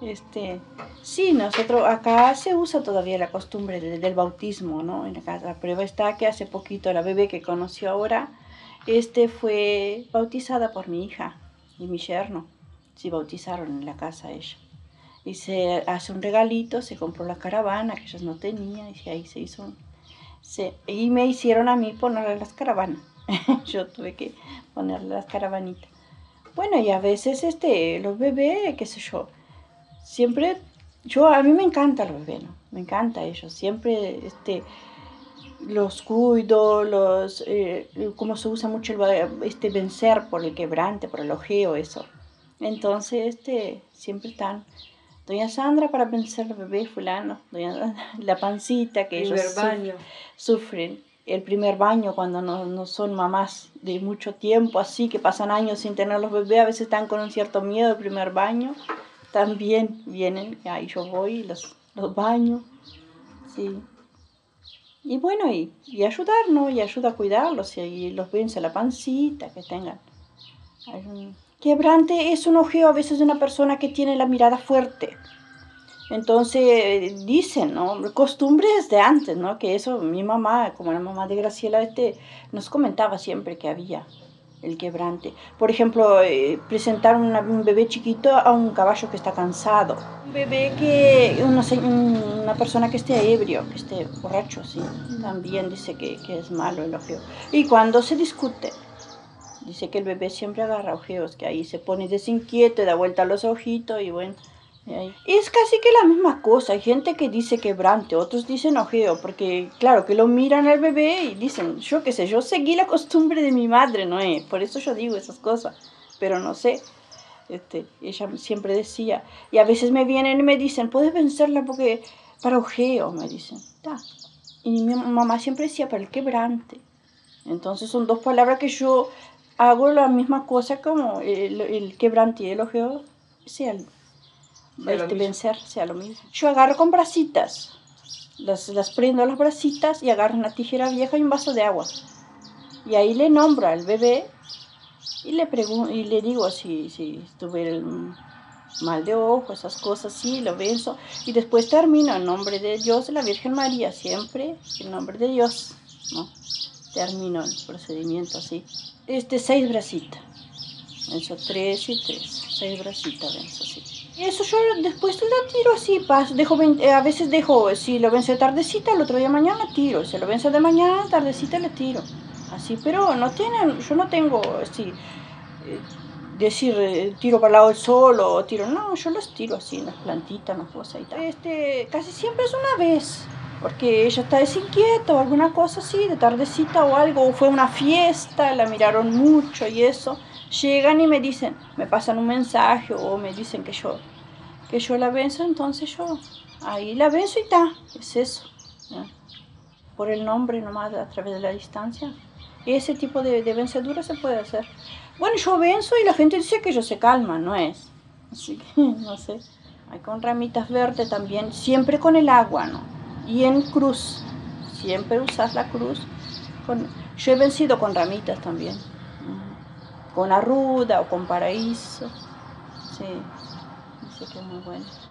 Este, sí, nosotros acá se usa todavía la costumbre del bautismo, ¿no? En la casa. La prueba está que hace poquito la bebé que conoció ahora, fue bautizada por mi hija y mi yerno. Sí, bautizaron en la casa ella. Y se hace un regalito, se compró la caravana que ellos no tenían y ahí se hizo y me hicieron a mí ponerle las caravanas. Yo tuve que ponerle las caravanitas. Bueno, y a veces los bebés, qué sé yo, siempre, a mí me encanta los bebés, ¿no? Me encanta ellos, siempre los cuido, como se usa mucho vencer por el quebrante, por el ojeo, eso. Entonces, siempre están, doña Sandra para vencer al bebé fulano, la pancita que ellos sufren. El primer baño cuando no son mamás de mucho tiempo, así que pasan años sin tener los bebés, a veces están con un cierto miedo del primer baño. También vienen, ahí yo voy y los baño, sí. Y bueno, y ayudar, ¿no? Y ayuda a cuidarlos, y los vence la pancita, que tengan. Quebrante es un ojeo a veces de una persona que tiene la mirada fuerte. Entonces dicen, ¿no? Costumbres de antes, ¿no? Que eso mi mamá, como la mamá de Graciela, nos comentaba siempre que había el quebrante. Por ejemplo, presentar un bebé chiquito a un caballo que está cansado. Un bebé una persona que esté ebrio, que esté borracho, sí. También dice que es malo el ojeo. Y cuando se discute, dice que el bebé siempre agarra ojeos, que ahí se pone desinquieto y da vuelta a los ojitos y bueno. Y es casi que la misma cosa. Hay gente que dice quebrante, otros dicen ojeo, porque claro, que lo miran al bebé y dicen, yo qué sé, yo seguí la costumbre de mi madre, ¿no? Por eso yo digo esas cosas, pero no sé. Ella siempre decía, y a veces me vienen y me dicen, puedes vencerla porque para ojeo, me dicen. Ta. Y mi mamá siempre decía, para el quebrante. Entonces son dos palabras que yo hago la misma cosa como el quebrante y el ojeo, sea vencer, sea lo mismo. Yo agarro con brasitas, las prendo a las brasitas y agarro una tijera vieja y un vaso de agua. Y ahí le nombro al bebé y le digo si tuviera el mal de ojo, esas cosas, sí, lo beso. Y después termino en nombre de Dios, de la Virgen María, siempre en nombre de Dios, ¿no? Termino el procedimiento así. 6 brasitas. Venzo 3 y 3. 6 brasitas venzo así. Y eso yo después lo tiro así, a veces dejo, si lo venzo de tardecita, el otro día mañana tiro. Si lo venzo de mañana, tardecita le tiro. Así, pero yo no tengo así, decir tiro para el lado del sol o tiro, no, yo los tiro así en las plantitas, en las cosas y tal. Casi siempre es una vez, porque ella está desinquieta o alguna cosa así, de tardecita o algo, o fue una fiesta, la miraron mucho y eso. Llegan y me dicen, me pasan un mensaje o me dicen que yo la venzo, entonces yo ahí la venzo y está, es eso, ¿no? Por el nombre nomás a través de la distancia. Ese tipo de vencedura se puede hacer. Bueno, yo venzo y la gente dice que ellos se calman, ¿no es? Así que, no sé. Hay con ramitas verdes también, siempre con el agua, ¿no? Y en cruz, siempre usas la cruz. Yo he vencido con ramitas también. Con arruda o con paraíso. Sí, dice que es muy bueno.